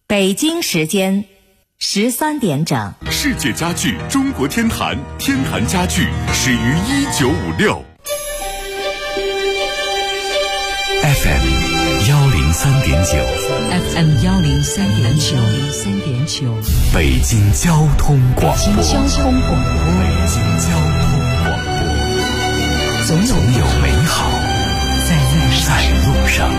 北京时间13点整。 世界家具中国天坛，天坛家具始于1956。FM 103.9，FM 103.9， 北京交通广播， 北京交通广播， 总有美好在路上。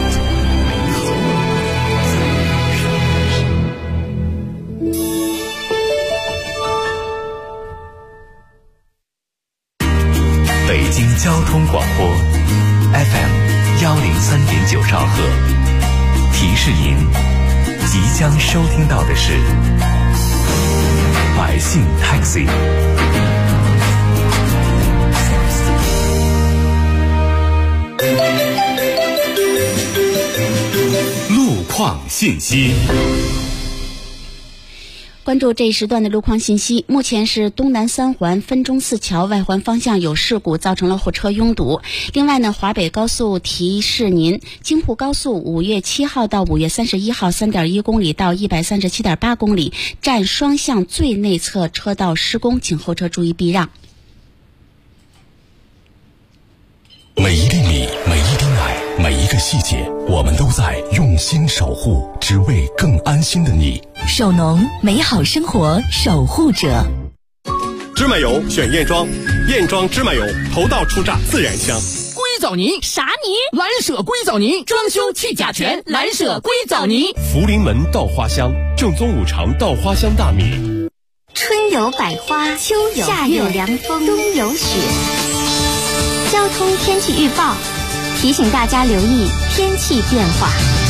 北京交通广播 FM 103.9兆赫，提示您即将收听到的是百姓 Taxi。 路况信息。 关注这一时段的路况信息。目前是东南三环分钟寺桥外环方向有事故，造成了货车拥堵。另外呢，华北高速提示您，京沪高速5月7号到5月31号 3.1 公里到 137.8 公里站双向最内侧车道施工，请后车注意避让。 每一粒米，每一滴奶，每一个细节，我们都在用心守护，只为更安心的你。 首农，美好生活守护者。 芝麻油选燕庄，燕庄芝麻油头道出榨，自然香。 硅藻泥啥泥？蓝舍硅藻泥，装修去甲醛，蓝舍硅藻泥。 福临门稻花香，正宗5常稻花香大米。 春有百花，秋有夏有凉风，冬有雪。交通天气预报提醒大家留意天气变化。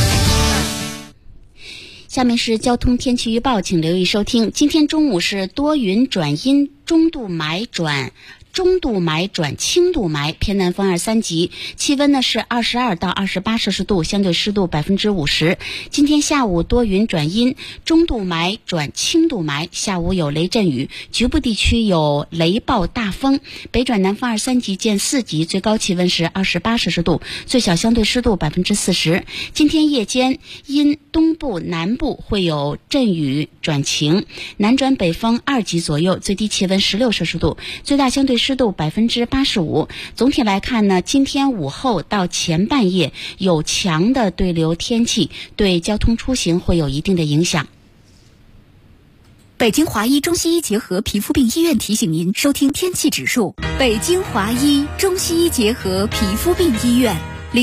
下面是交通天气预报，请留意收听。今天中午是多云转阴，中度霾转轻度霾，偏南风2、3级，气温呢是22到28摄氏度，相对湿度50%。今天下午多云转阴，中度霾转轻度霾，下午有雷阵雨，局部地区有雷暴大风，北转南风2、3级见4级，最高气温是28摄氏度，最小相对湿度40%。今天夜间因东部南部会有阵雨转晴，南转北风2级左右，最低气温16摄氏度，最大相对湿度85%。总体来看呢，今天午后到前半夜有强的对流天气，对交通出行会有一定的影响。 北京华医中西医结合皮肤病医院提醒您收听天气指数。北京华医中西医结合皮肤病医院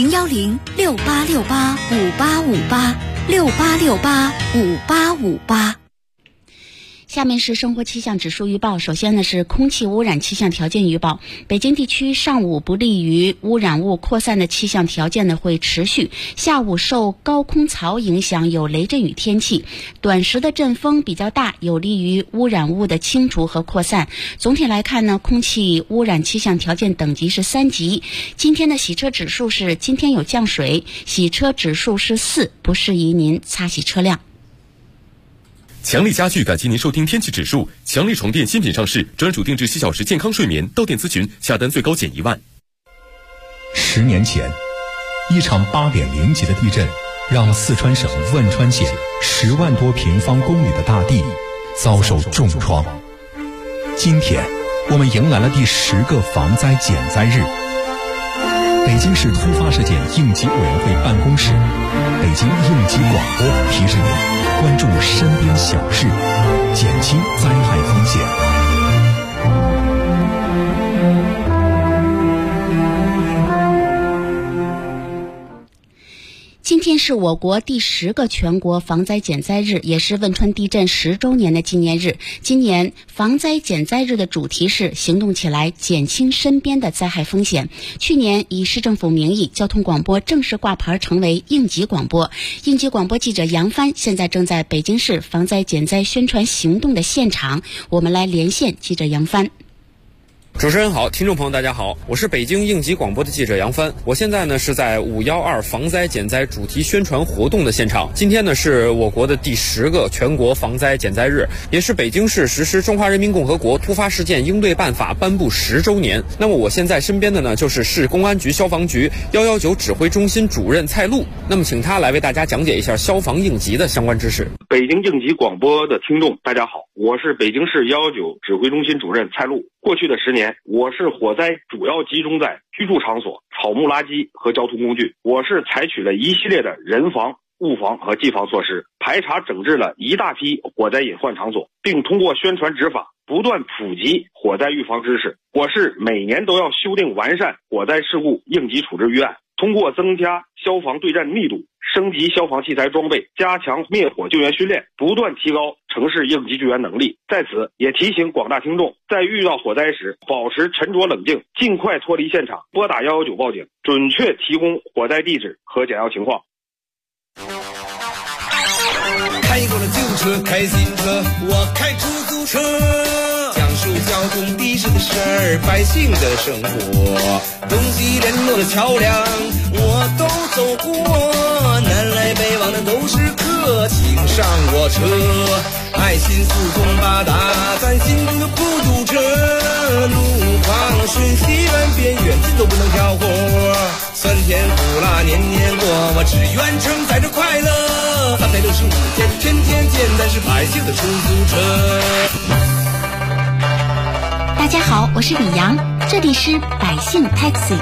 ，01068685858，68685858。 下面是生活气象指数预报。首先呢是空气污染气象条件预报。北京地区上午不利于污染物扩散的气象条件呢会持续，下午受高空槽影响有雷阵雨天气，短时的阵风比较大，有利于污染物的清除和扩散。总体来看呢，空气污染气象条件等级是3级。今天的洗车指数是今天有降水，洗车指数是4，不适宜您擦洗车辆。 强力家具感谢您收听天气指数。强力床垫新品上市，专属定制7小时健康睡眠，到店咨询，下单最高减1万。 10年前，一场8.0级的地震，让四川省汶川县10万多平方公里的大地遭受重创。今天，我们迎来了第10个防灾减灾日。北京市突发事件应急委员会办公室、北京应急广播提示您关注身边小事，减轻灾害风险。 今天是我国第10个全国防灾减灾日，也是汶川地震10周年的纪念日。今年防灾减灾日的主题是行动起来，减轻身边的灾害风险。去年以市政府名义，交通广播正式挂牌成为应急广播。应急广播记者杨帆现在正在北京市防灾减灾宣传行动的现场，我们来连线记者杨帆。 主持人好，听众朋友大家好，我是北京应急广播的记者杨帆。我现在呢是在512防灾减灾主题宣传活动的现场。今天呢是我国的第10个全国防灾减灾日，也是北京市实施《中华人民共和国突发事件应对办法》颁布10周年。那么我现在身边的呢就是市公安局消防局119指挥中心主任蔡璐，那么请他来为大家讲解一下消防应急的相关知识。 北京应急广播的听众大家好，我是北京市119指挥中心主任蔡璐。过去的10年，我市火灾主要集中在居住场所、草木垃圾和交通工具。我市采取了一系列的人防、物防和技防措施，排查整治了一大批火灾隐患场所，并通过宣传执法不断普及火灾预防知识。我市每年都要修订完善火灾事故应急处置预案，通过增加消防对战密度，升级消防器材装备，加强灭火救援训练，不断提高城市应急救援能力。在此也提醒广大听众，在遇到火灾时保持沉着冷静，尽快脱离现场，拨打119报警，准确提供火灾地址和简要情况。 开过了旧车，开新车，我开出租车，讲述交通的士的事儿，百姓的生活，东西联络的桥梁我都走过，南来北往的都是客，请上我车，爱心四通八达，咱心中的不堵车，路旁瞬息万变，远近都不能挑活，酸甜苦辣年年过，我只愿承载着快乐，365天天天见，咱是百姓的出租车。 大家好，我是李阳，这里是百姓 Taxi。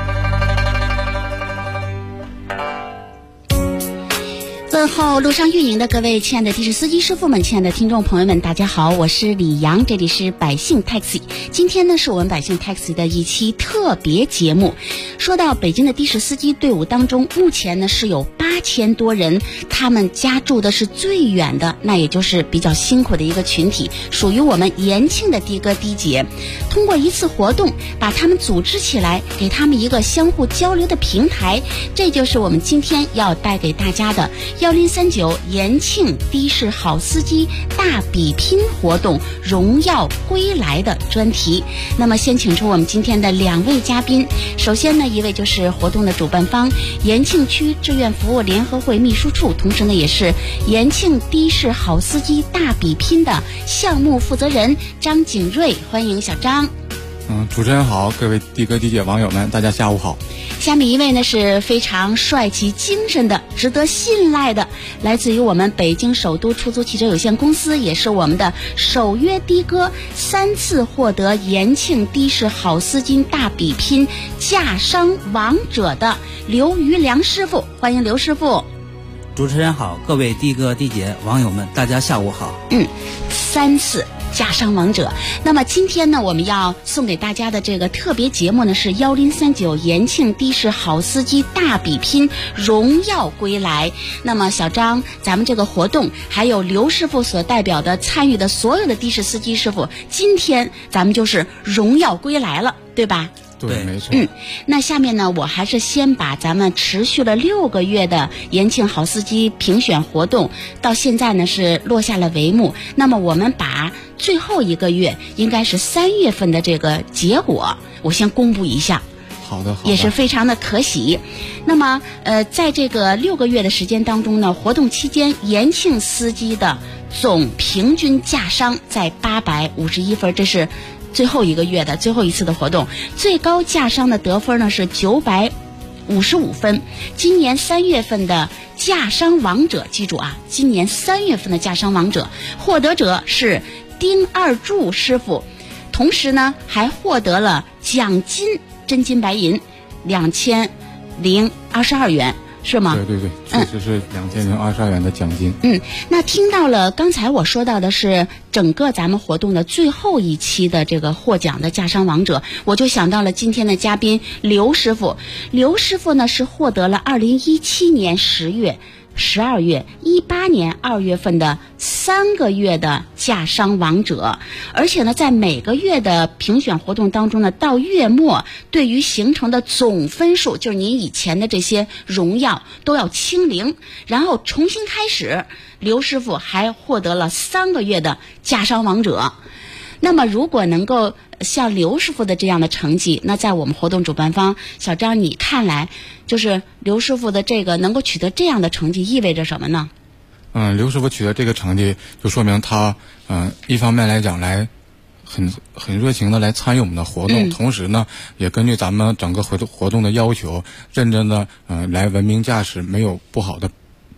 问候路上运营的各位亲爱的的士司机师傅们，亲爱的听众朋友们，大家好，我是李阳，这里是百姓 Taxi。今天呢是我们百姓 Taxi 的一期特别节目。说到北京的的士司机队伍当中，目前呢是有8000多人，他们家住的是最远的，那也就是比较辛苦的一个群体，属于我们延庆的的哥的姐。通过一次活动，把他们组织起来，给他们一个相互交流的平台，这就是我们今天要带给大家的1039延庆的士好司机大比拼活动荣耀归来的专题。那么先请出我们今天的2位嘉宾，首先呢一位就是活动的主办方延庆区志愿服务联合会秘书处，同时呢也是延庆的士好司机大比拼的项目负责人张景瑞，欢迎小张。 主持人好，各位的哥的姐网友们，大家下午好。 下面一位呢是非常帅气精神的，值得信赖的，来自于我们北京首都出租汽车有限公司，也是我们的首约的哥，3次获得延庆的士好司机大比拼驾商王者的刘余良师傅，欢迎刘师傅。 主持人好，各位的哥的姐网友们，大家下午好。 3次驾商王者。那么今天呢，我们要送给大家的这个特别节目呢，是1039延庆的士好司机大比拼荣耀归来。那么小张，咱们这个活动还有刘师傅所代表的参与的所有的的士司机师傅，今天咱们就是荣耀归来了，对吧？ 对，没错。 那下面呢，我还是先把咱们持续了6个月的延庆好司机评选活动，到现在呢是落下了帷幕。那么我们把最后1个月，应该是3月份的这个结果，我先公布一下。 好的， 也是非常的可喜。那么在这个6个月的时间当中呢，活动期间延庆司机的总平均驾商在851分，这是最后1个月的最后一次的活动，最高驾商的得分呢是955分。今年3月份的驾商王者，记住啊，今年3月份的驾商王者获得者是丁二柱师傅，同时呢还获得了奖金真金白银2022元。是吗？ 对，确实是2022元的奖金。 那听到了刚才我说到的是整个咱们活动的最后一期的这个获奖的驾商王者，我就想到了今天的嘉宾刘师傅。刘师傅呢是获得了2017年10月、12月、18年2月份的3个月的驾商王者，而且呢在每个月的评选活动当中呢，到月末对于形成的总分数，就是您以前的这些荣耀都要清零，然后重新开始。刘师傅还获得了3个月的驾商王者。 那么如果能够像刘师傅的这样的成绩，那在我们活动主办方小张你看来，就是刘师傅的这个能够取得这样的成绩意味着什么呢？ 刘师傅取得这个成绩，就说明他一方面来讲来很热情的来参与我们的活动，同时呢也根据咱们整个活动的要求，认真的来文明驾驶，没有不好的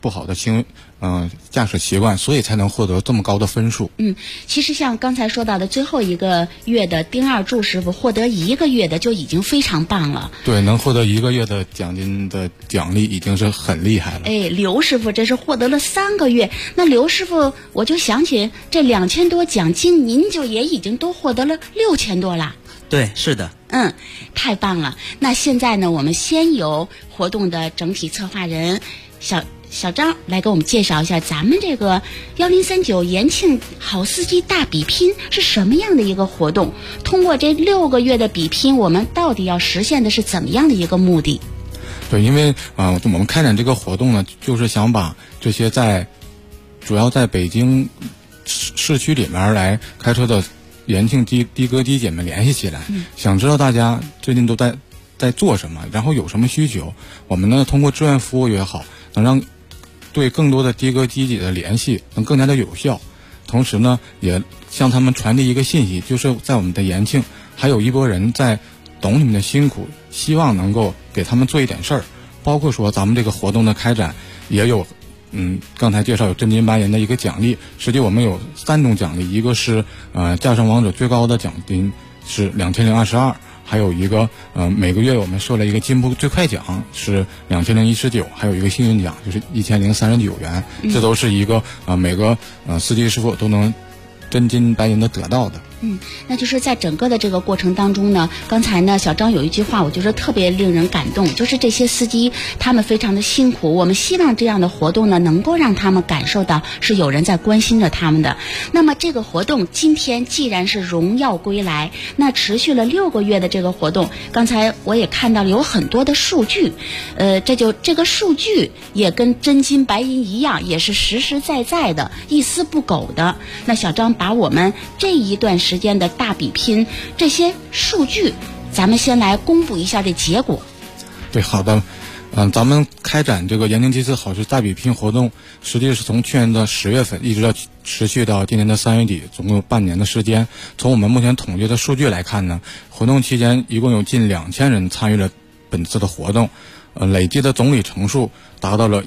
驾驶习惯，所以才能获得这么高的分数。 其实像刚才说到的最后一个月的丁二柱师傅获得1个月的就已经非常棒了。 对，能获得1个月的奖金的奖励已经是很厉害了。 刘师傅这是获得了3个月，那刘师傅我就想起这2000多奖金，您就也已经都获得了6000多了。 对，是的。 太棒了。那现在呢，我们先由活动的整体策划人小张来给我们介绍一下咱们这个1039延庆好司机大比拼是什么样的一个活动，通过这6个月的比拼，我们到底要实现的是怎么样的一个目的？ 对，因为我们开展这个活动呢，就是想把这些主要在北京市区里面来开车的延庆的哥的姐们联系起来，想知道大家最近都在做什么，然后有什么需求，我们呢通过志愿服务也好，能让对更多的的哥的姐的联系能更加的有效。同时呢也向他们传递一个信息，就是在我们的延庆还有一波人在懂你们的辛苦，希望能够给他们做一点事儿。包括说咱们这个活动的开展也有刚才介绍有真金白银的一个奖励，实际我们有3种奖励，一个是驾乘王者最高的奖金是2022，还有一个每个月我们设了一个进步最快奖是2019，还有一个幸运奖就是1039元，这都是一个每个司机师傅都能真金白银的得到的。 那就是在整个的这个过程当中呢，刚才呢小张有一句话我觉得特别令人感动，就是这些司机他们非常的辛苦，我们希望这样的活动呢能够让他们感受到是有人在关心着他们的。那么这个活动今天既然是荣耀归来，那持续了6个月的这个活动，刚才我也看到了有很多的数据，这个数据也跟真金白银一样，也是实实在在的，一丝不苟的。那小张把我们这一段时间的大比拼这些数据，咱们先来公布一下这结果。 对，好的。咱们开展这个延庆7次好事大比拼活动，实际是从去年的10月份一直到持续到今年的3月底，总共有半年的时间。从我们目前统计的数据来看呢，活动期间一共有近2000人参与了本次的活动，累计的总里程数达到了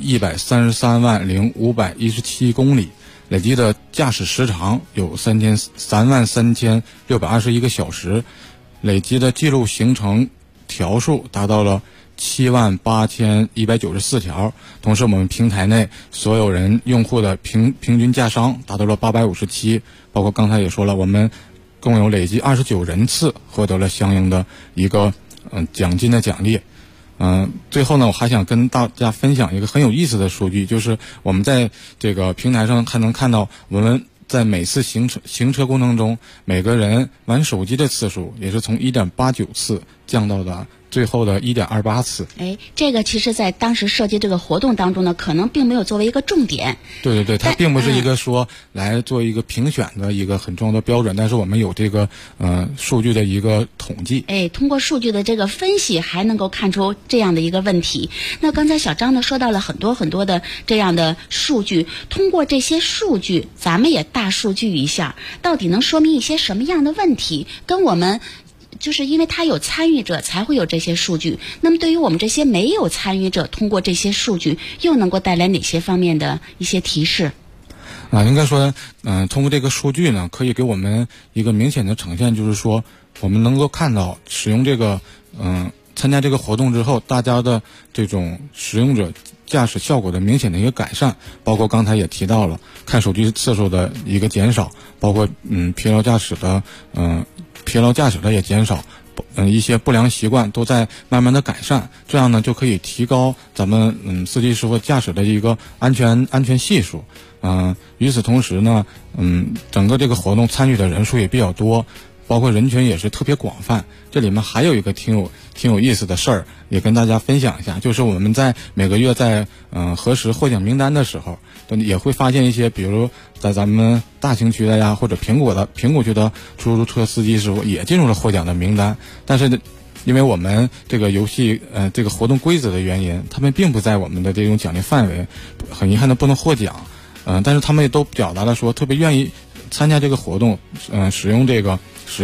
1330517公里，累计的驾驶时长有33621个小时，累计的记录行程条数达到了78194条。同时我们平台内所有人用户的平均驾商达到了857，包括刚才也说了，我们共有累计29人次获得了相应的一个奖金的奖励。最后呢，我还想跟大家分享一个很有意思的数据，就是我们在这个平台上还能看到，我们在每次行车过程中，每个人玩手机的次数也是从1.89次降到了最后的1.28次。 这个其实在当时设计这个活动当中呢，可能并没有作为一个重点。 对，它并不是一个说来做一个评选的一个很重要的标准，但是我们有这个数据的一个统计。 通过数据的这个分析，还能够看出这样的一个问题。那刚才小张呢说到了很多很多的这样的数据，通过这些数据，咱们也大数据一下，到底能说明一些什么样的问题？跟我们就是因为他有参与者才会有这些数据，那么对于我们这些没有参与者，通过这些数据又能够带来哪些方面的一些提示？ 应该说通过这个数据呢，可以给我们一个明显的呈现，就是说我们能够看到使用这个参加这个活动之后，大家的这种使用者驾驶效果的明显的一个改善，包括刚才也提到了看手机次数的一个减少，包括疲劳驾驶的也减少，一些不良习惯都在慢慢的改善，这样呢就可以提高咱们司机师傅驾驶的一个安全系数。与此同时呢，整个这个活动参与的人数也比较多， 包括人群也是特别广泛。这里面还有一个挺有意思的事儿，也跟大家分享一下，就是我们在每个月在核实获奖名单的时候，也会发现一些，比如在咱们大兴区的呀，或者苹果区的出租车司机师傅也进入了获奖的名单，但是因为我们这个游戏这个活动规则的原因，他们并不在我们的这种奖励范围，很遗憾的不能获奖。但是他们也都表达了说特别愿意参加这个活动，使用这个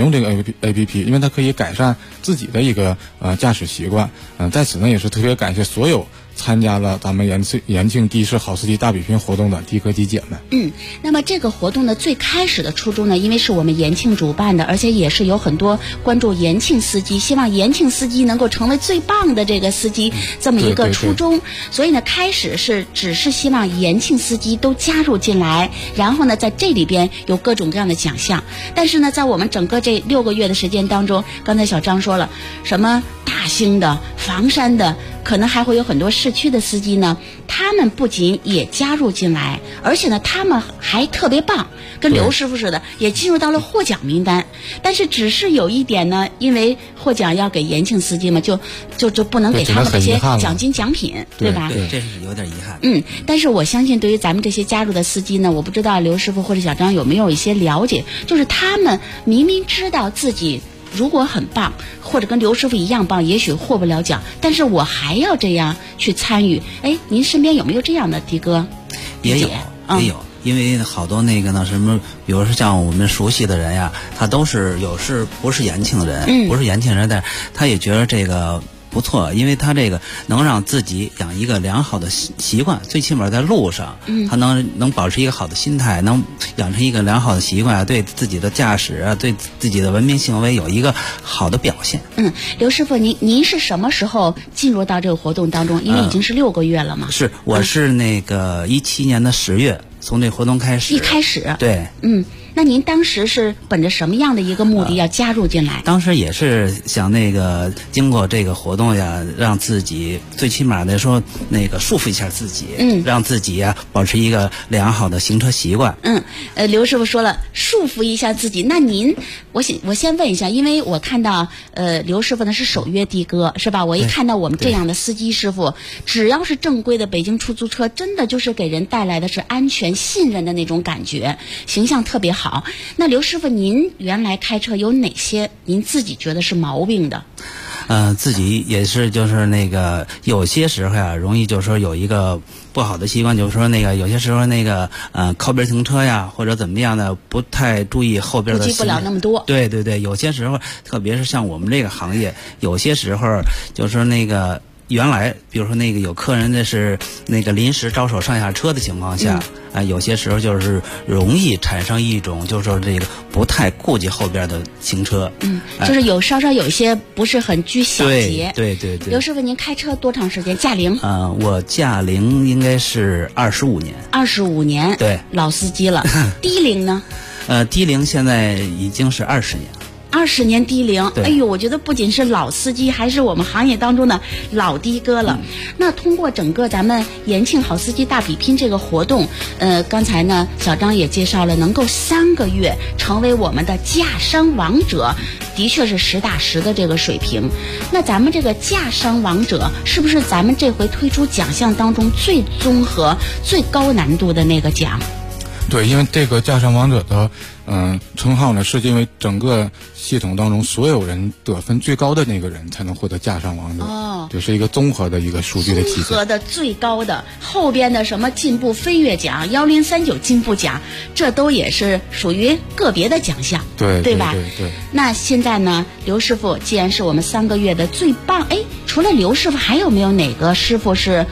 APP， 因为它可以改善自己的一个驾驶习惯。在此呢也是特别感谢所有参加了咱们延庆的士好司机大比拼活动的的哥的姐们。 那么这个活动呢最开始的初衷呢，因为是我们延庆主办的，而且也是有很多关注延庆司机，希望延庆司机能够成为最棒的这个司机，这么一个初衷。所以呢开始只是希望延庆司机都加入进来，然后呢在这里边有各种各样的奖项。但是呢在我们整个这6个月的时间当中，刚才小张说了，什么大兴的、房山的，可能还会有很多市区的司机呢，他们不仅也加入进来，而且呢他们还特别棒，跟刘师傅似的也进入到了获奖名单。但是只是有一点呢，因为获奖要给延庆司机嘛，就不能给他们这些奖金奖品，对吧？ 对，这是有点遗憾。 但是我相信对于咱们这些加入的司机呢，我不知道刘师傅或者小张有没有一些了解，就是他们明明知道自己如果很棒，或者跟刘师傅一样棒，也许获不了奖，但是我还要这样去参与。您身边有没有这样的的哥？ 也有。因为好多那个呢什么，比如说像我们熟悉的人呀，他都是不是延庆人，不是延庆人，但是他也觉得这个不错，因为他这个能让自己养一个良好的习惯，最起码在路上，他能保持一个好的心态，能养成一个良好的习惯，对自己的驾驶啊，对自己的文明行为有一个好的表现。 刘师傅，您是什么时候进入到这个活动当中？因为已经是6个月了嘛。 我是那个17年的10月从这活动开始。对。 那您当时是本着什么样的一个目的要加入进来？ 当时也是想那个经过这个活动呀，让自己最起码的说那个束缚一下自己，让自己呀保持一个良好的行车习惯。 刘师傅说了束缚一下自己，那您我先问一下，因为我看到刘师傅呢是首约的哥是吧？我一看到我们这样的司机师傅，只要是正规的北京出租车，真的就是给人带来的是安全信任的那种感觉，形象特别好。那刘师傅，您原来开车有哪些您自己觉得是毛病的？ 自己也是，就是那个有些时候呀，容易就是说有一个不好的习惯，就是说那个有些时候那个靠边停车呀，或者怎么样的，不太注意后边的， 顾及不了那么多。 对，有些时候，特别是像我们这个行业，有些时候就是说那个。原来比如说那个有客人的是那个临时招手上下车的情况下，有些时候就是容易产生一种就是说这个不太顾及后边的行车， 就是稍稍有一些不是很拘小节。 对。 刘师傅，您开车多长时间？驾龄？ 我驾龄应该是25年。 25年， 对， 老司机了。低龄呢？ 低龄现在已经是20年。 20年低龄，哎呦，我觉得不仅是老司机，还是我们行业当中的老的哥了。那通过整个咱们延庆好司机大比拼这个活动，刚才呢小张也介绍了，能够3个月成为我们的驾商王者，的确是实打实的这个水平。那咱们这个驾商王者是不是咱们这回推出奖项当中最综合、最高难度的那个奖？ 对，因为这个驾商王者的称号呢，是因为整个系统当中所有人得分最高的那个人才能获得驾商王者。这是一个综合的一个数据的体现。 综合的最高的，后边的什么进步飞跃奖、1039进步奖，这都也是属于个别的奖项，对吧？ 对。 那现在呢，刘师傅既然是我们3个月的最棒，除了刘师傅，还有没有哪个师傅是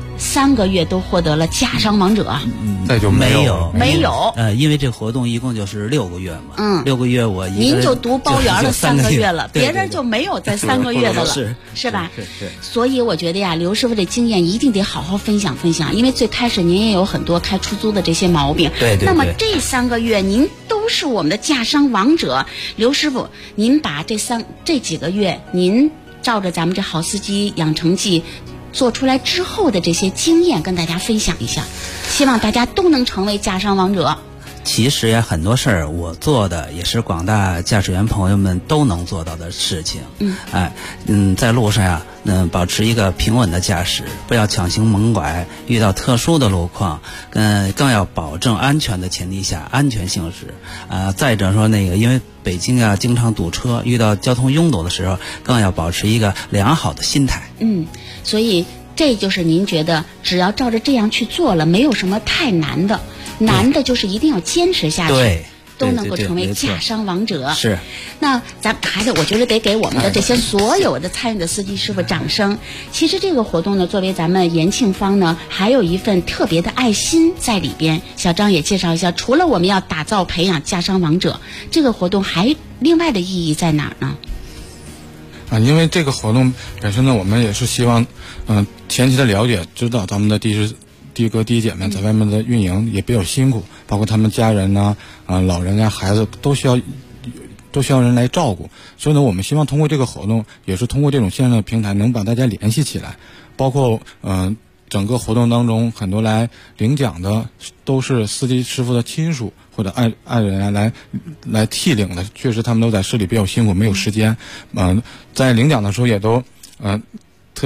3个月都获得了驾商王者？ 那就没有。 因为这活动一共就是6个月嘛。6个月我您就读包圆了3个月了，别人就没有在3个月的了，是吧？ 是。 所以我觉得呀，刘师傅的经验一定得好好分享，因为最开始您也有很多开出租的这些毛病。 对。 那么这3个月您都是我们的驾商王者，刘师傅，您把这几个月您照着咱们这好司机养成记做出来之后的这些经验跟大家分享一下，希望大家都能成为驾商王者。 其实呀，很多事儿我做的也是广大驾驶员朋友们都能做到的事情。在路上呀，保持一个平稳的驾驶，不要强行猛拐，遇到特殊的路况，更要保证安全的前提下安全行驶。再者说因为北京啊经常堵车，遇到交通拥堵的时候，更要保持一个良好的心态。 所以这就是您觉得只要照着这样去做了，没有什么太难的，难的就是一定要坚持下去。 对。 都能够成为驾商王者。 是， 那咱还得，我觉得得给我们的这些所有的参与的司机师傅掌声。其实这个活动呢，作为咱们延庆方呢，还有一份特别的爱心在里边。小张也介绍一下，除了我们要打造培养驾商王者，这个活动还另外的意义在哪儿呢？ 因为这个活动本身呢，我们也是希望，前期的了解，知道咱们的的哥的姐们在外面的运营也比较辛苦，包括他们家人呐、老人呀、孩子都需要人来照顾。所以呢，我们希望通过这个活动，也是通过这种线上的平台，能把大家联系起来。包括整个活动当中，很多来领奖的都是司机师傅的亲属或者爱人啊来替领的。确实，他们都在市里比较辛苦，没有时间。在领奖的时候也都特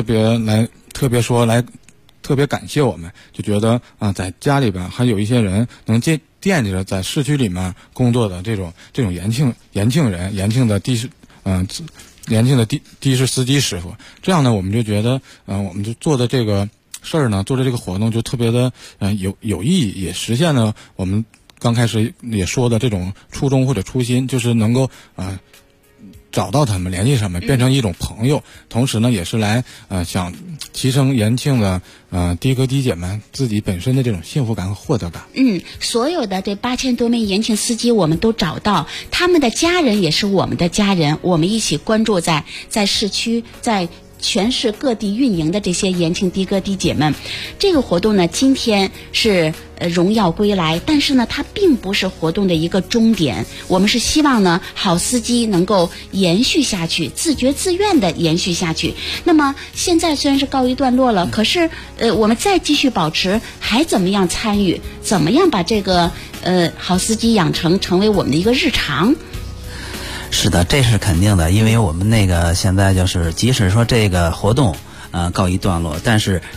别感谢我们，就觉得在家里边还有一些人能惦记着在市区里面工作的这种延庆人，延庆的的士司机师傅。这样呢，我们就觉得我们就做的这个事儿呢，做的这个活动就特别的有意义，也实现了我们刚开始也说的这种初衷或者初心，就是能够找到他们，联系他们，变成一种朋友。同时呢，也是来想提升延庆的的哥的姐们自己本身的这种幸福感和获得感。 所有的这8000多名延庆司机我们都找到，他们的家人也是我们的家人，我们一起关注在市区，在全市各地运营的这些延庆的哥的姐们。这个活动呢，今天是荣耀归来，但是呢，它并不是活动的一个终点。我们是希望呢，好司机能够延续下去，自觉自愿的延续下去。那么现在虽然是告一段落了，可是我们再继续保持，还怎么样参与？怎么样把这个好司机养成为我们的一个日常？ 是的，这是肯定的，因为我们现在就是即使说这个活动告一段落，但是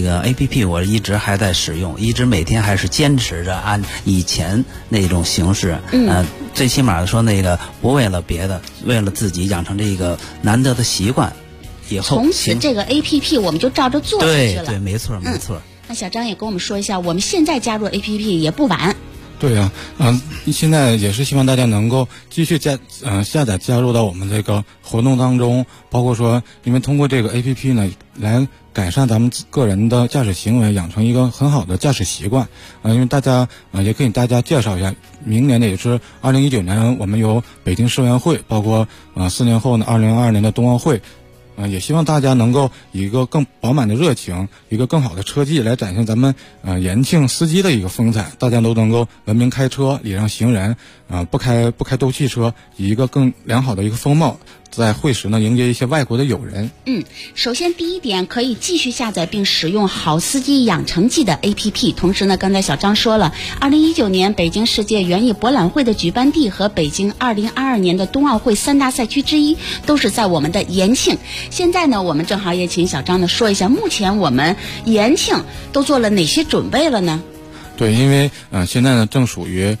APP 我一直还在使用，一直每天还是坚持着按以前那种形式，最起码说不为了别的，为了自己养成这个难得的习惯，以后从此这个 APP 我们就照着做下去了。 对，没错。 那小张也跟我们说一下，我们现在加入 APP 也不晚。 对呀，现在也是希望大家能够继续下载加入到我们这个活动当中，包括说，因为通过这个 APP 呢，来改善咱们个人的驾驶行为，养成一个很好的驾驶习惯。因为大家也可以大家介绍一下，明年的也是2019年，我们有北京世运会，包括4年后呢2022年的冬奥会。也希望大家能够以一个更饱满的热情，一个更好的车技来展现咱们延庆司机的一个风采。大家都能够文明开车，礼让行人，不开斗气车，以一个更良好的一个风貌，在会时呢迎接一些外国的友人。 首先第一点，可以继续下载并使用好司机养成记的 APP。同时呢，刚才小张说了，2019年北京世界园艺博览会的举办地和北京2022年的冬奥会3大赛区之一都是在我们的延庆。现在呢，我们正好也请小张呢说一下，目前我们延庆都做了哪些准备了呢？ 对，因为现在呢正属于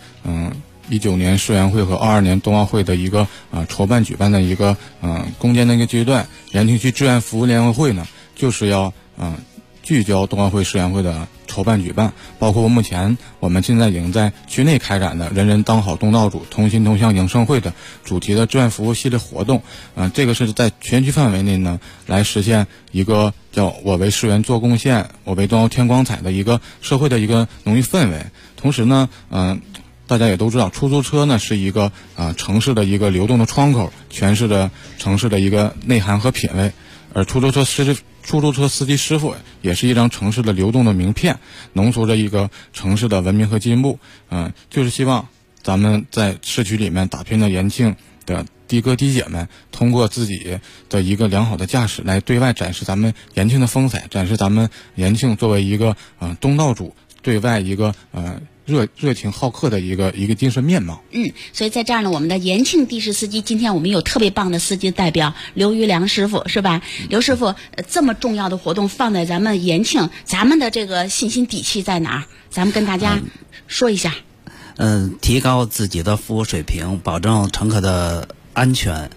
19年世运会和22年冬奥会的一个筹办举办的一个攻坚的一个阶段。延庆区志愿服务联合会呢，就是要聚焦冬奥会世运会的筹办举办，包括目前我们现在已经在区内开展的人人当好东道主，同心同向迎盛会的主题的志愿服务系列活动。这个是在全区范围内呢，来实现一个叫我为世运做贡献，我为冬奥添光彩的一个社会的一个浓郁氛围。同时呢，大家也都知道，出租车呢是一个城市的一个流动的窗口，诠释着城市的一个内涵和品味。而出租车司机师傅也是一张城市的流动的名片，浓缩着一个城市的文明和进步。就是希望咱们在市区里面打拼的延庆的的哥的姐们，通过自己的一个良好的驾驶，来对外展示咱们延庆的风采，展示咱们延庆作为一个东道主对外一个热情好客的一个精神面貌。 所以在这儿呢，我们的延庆的士司机，今天我们有特别棒的司机代表刘于良师傅，是吧？刘师傅，这么重要的活动放在咱们延庆，咱们的这个信心底气在哪儿？咱们跟大家说一下。 提高自己的服务水平，保证乘客的安全。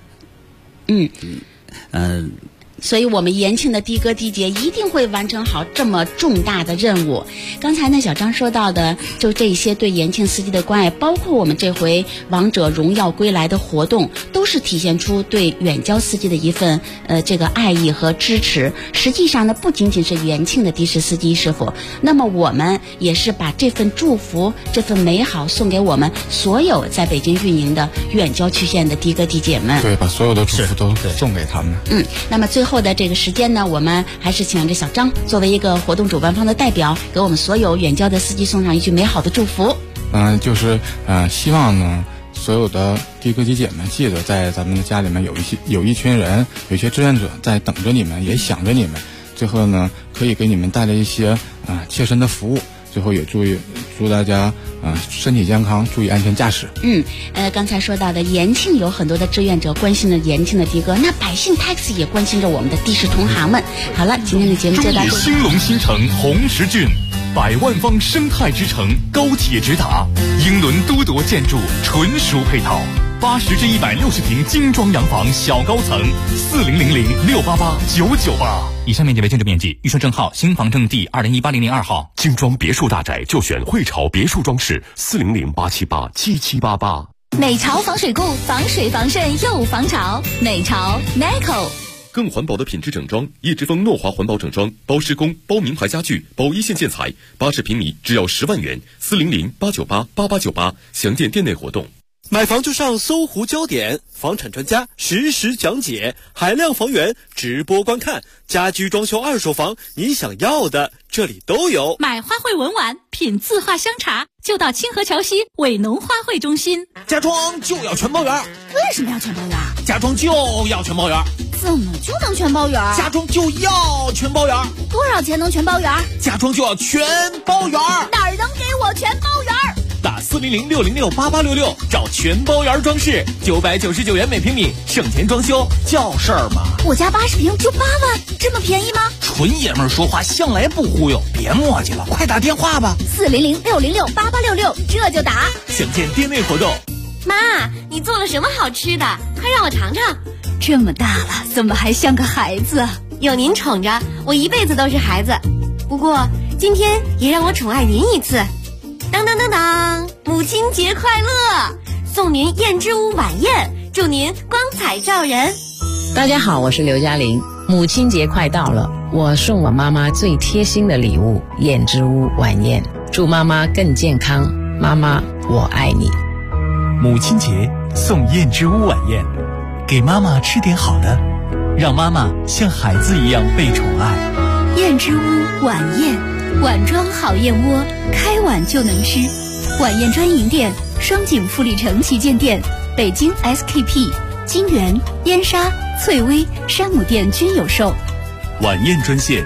所以我们延庆的的哥的姐一定会完成好这么重大的任务。刚才呢，小张说到的就这些对延庆司机的关爱，包括我们这回王者荣耀归来的活动，都是体现出对远郊司机的一份这个爱意和支持。实际上呢，不仅仅是延庆的的士司机师傅，那么我们也是把这份祝福、这份美好送给我们所有在北京运营的远郊区县的的哥的姐们。 对，把所有的祝福都送给他们。 那么最后的这个时间呢，我们还是请着小张作为一个活动主办方的代表，给我们所有远郊的司机送上一句美好的祝福。 希望呢，所有的的哥的姐们记得，在咱们的家里面有一群人，有一些志愿者在等着你们，也想着你们。最后呢，可以给你们带来一些切身的服务。最后也祝大家身体健康，注意安全驾驶。 刚才说到的延庆有很多的志愿者关心着延庆的的哥，那百姓 taxi 也关心着我们的的士同行们。好了，今天的节目就到这里。 兴隆新城红石郡，100万方生态之城，高铁直达，英伦都铎建筑纯熟配套，80至160平精装洋房小高层，4000688998。 以上面积为建筑面积，预售证号新房证第2018-002号。 精装别墅大宅就选汇潮别墅装饰，400-878-7788。 美潮防水固，防水防渗又防潮。美潮 Neco。 更环保的品质整装，叶之峰诺华环保整装，包施工，包名牌家具，包一线建材，80平米只要10万元，400-898-8898，详见店内活动。 买房就上搜狐焦点，房产专家实时讲解，海量房源直播观看，家居装修二手房，你想要的这里都有。 买花卉文玩，品字画香茶，就到清河桥西伟农花卉中心。 家装就要全包圆。 为什么要全包圆？ 家装就要全包圆。 怎么就能全包圆？ 家装就要全包圆。 多少钱能全包圆？ 家装就要全包圆。 哪儿能给我全包圆？ 打400-606-8866找全包圆装饰，999元每平米，省钱装修叫事儿吗？ 我家80平就8万，这么便宜吗？ 纯爷们儿说话向来不忽悠，别磨叽了，快打电话吧。 400-606-8866，这就打。 详见店内活动。 妈，你做了什么好吃的？快让我尝尝。 这么大了，怎么还像个孩子？ 有您宠着，我一辈子都是孩子。不过今天也让我宠爱您一次。当当当当，母亲节快乐！送您燕之屋晚宴，祝您光彩照人。 大家好，我是刘嘉玲。母亲节快到了，我送我妈妈最贴心的礼物——燕之屋晚宴，祝妈妈更健康。妈妈，我爱你。 母亲节送燕之屋晚宴，给妈妈吃点好的，让妈妈像孩子一样被宠爱。 燕之屋晚宴，碗装好燕窝，开碗就能吃。晚宴专营店：双井富力城旗舰店、北京 SKP、金源、燕莎、翠微、山姆店均有售。 晚宴专线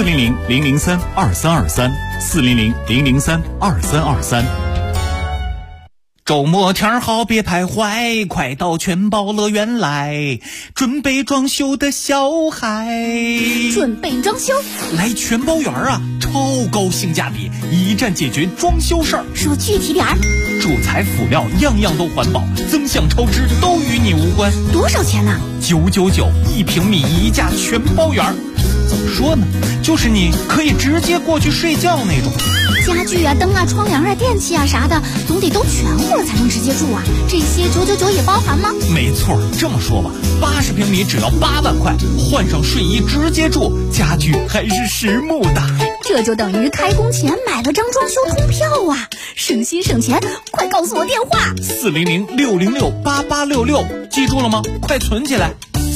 ：400-003-2323，400-003-2323。 周末天好别徘徊，快到全包乐园来，准备装修的小孩。 准备装修来全包园啊，超高性价比，一站解决装修事儿。 说具体点儿。 主材辅料样样都环保，增项超支都与你无关。 多少钱呢 ？999，1平米一价全包园。怎么说呢，就是你可以直接过去睡觉那种。 家具啊、灯啊、窗帘啊、电器啊啥的，总得都全乎了才能直接住啊。这些999也包含吗？ 没错，这么说吧，80平米只要8万块，换上睡衣直接住，家具还是实木的。 这就等于开工前买了张装修通票啊，省心省钱，快告诉我电话。 400-606-8866，记住了吗？快存起来。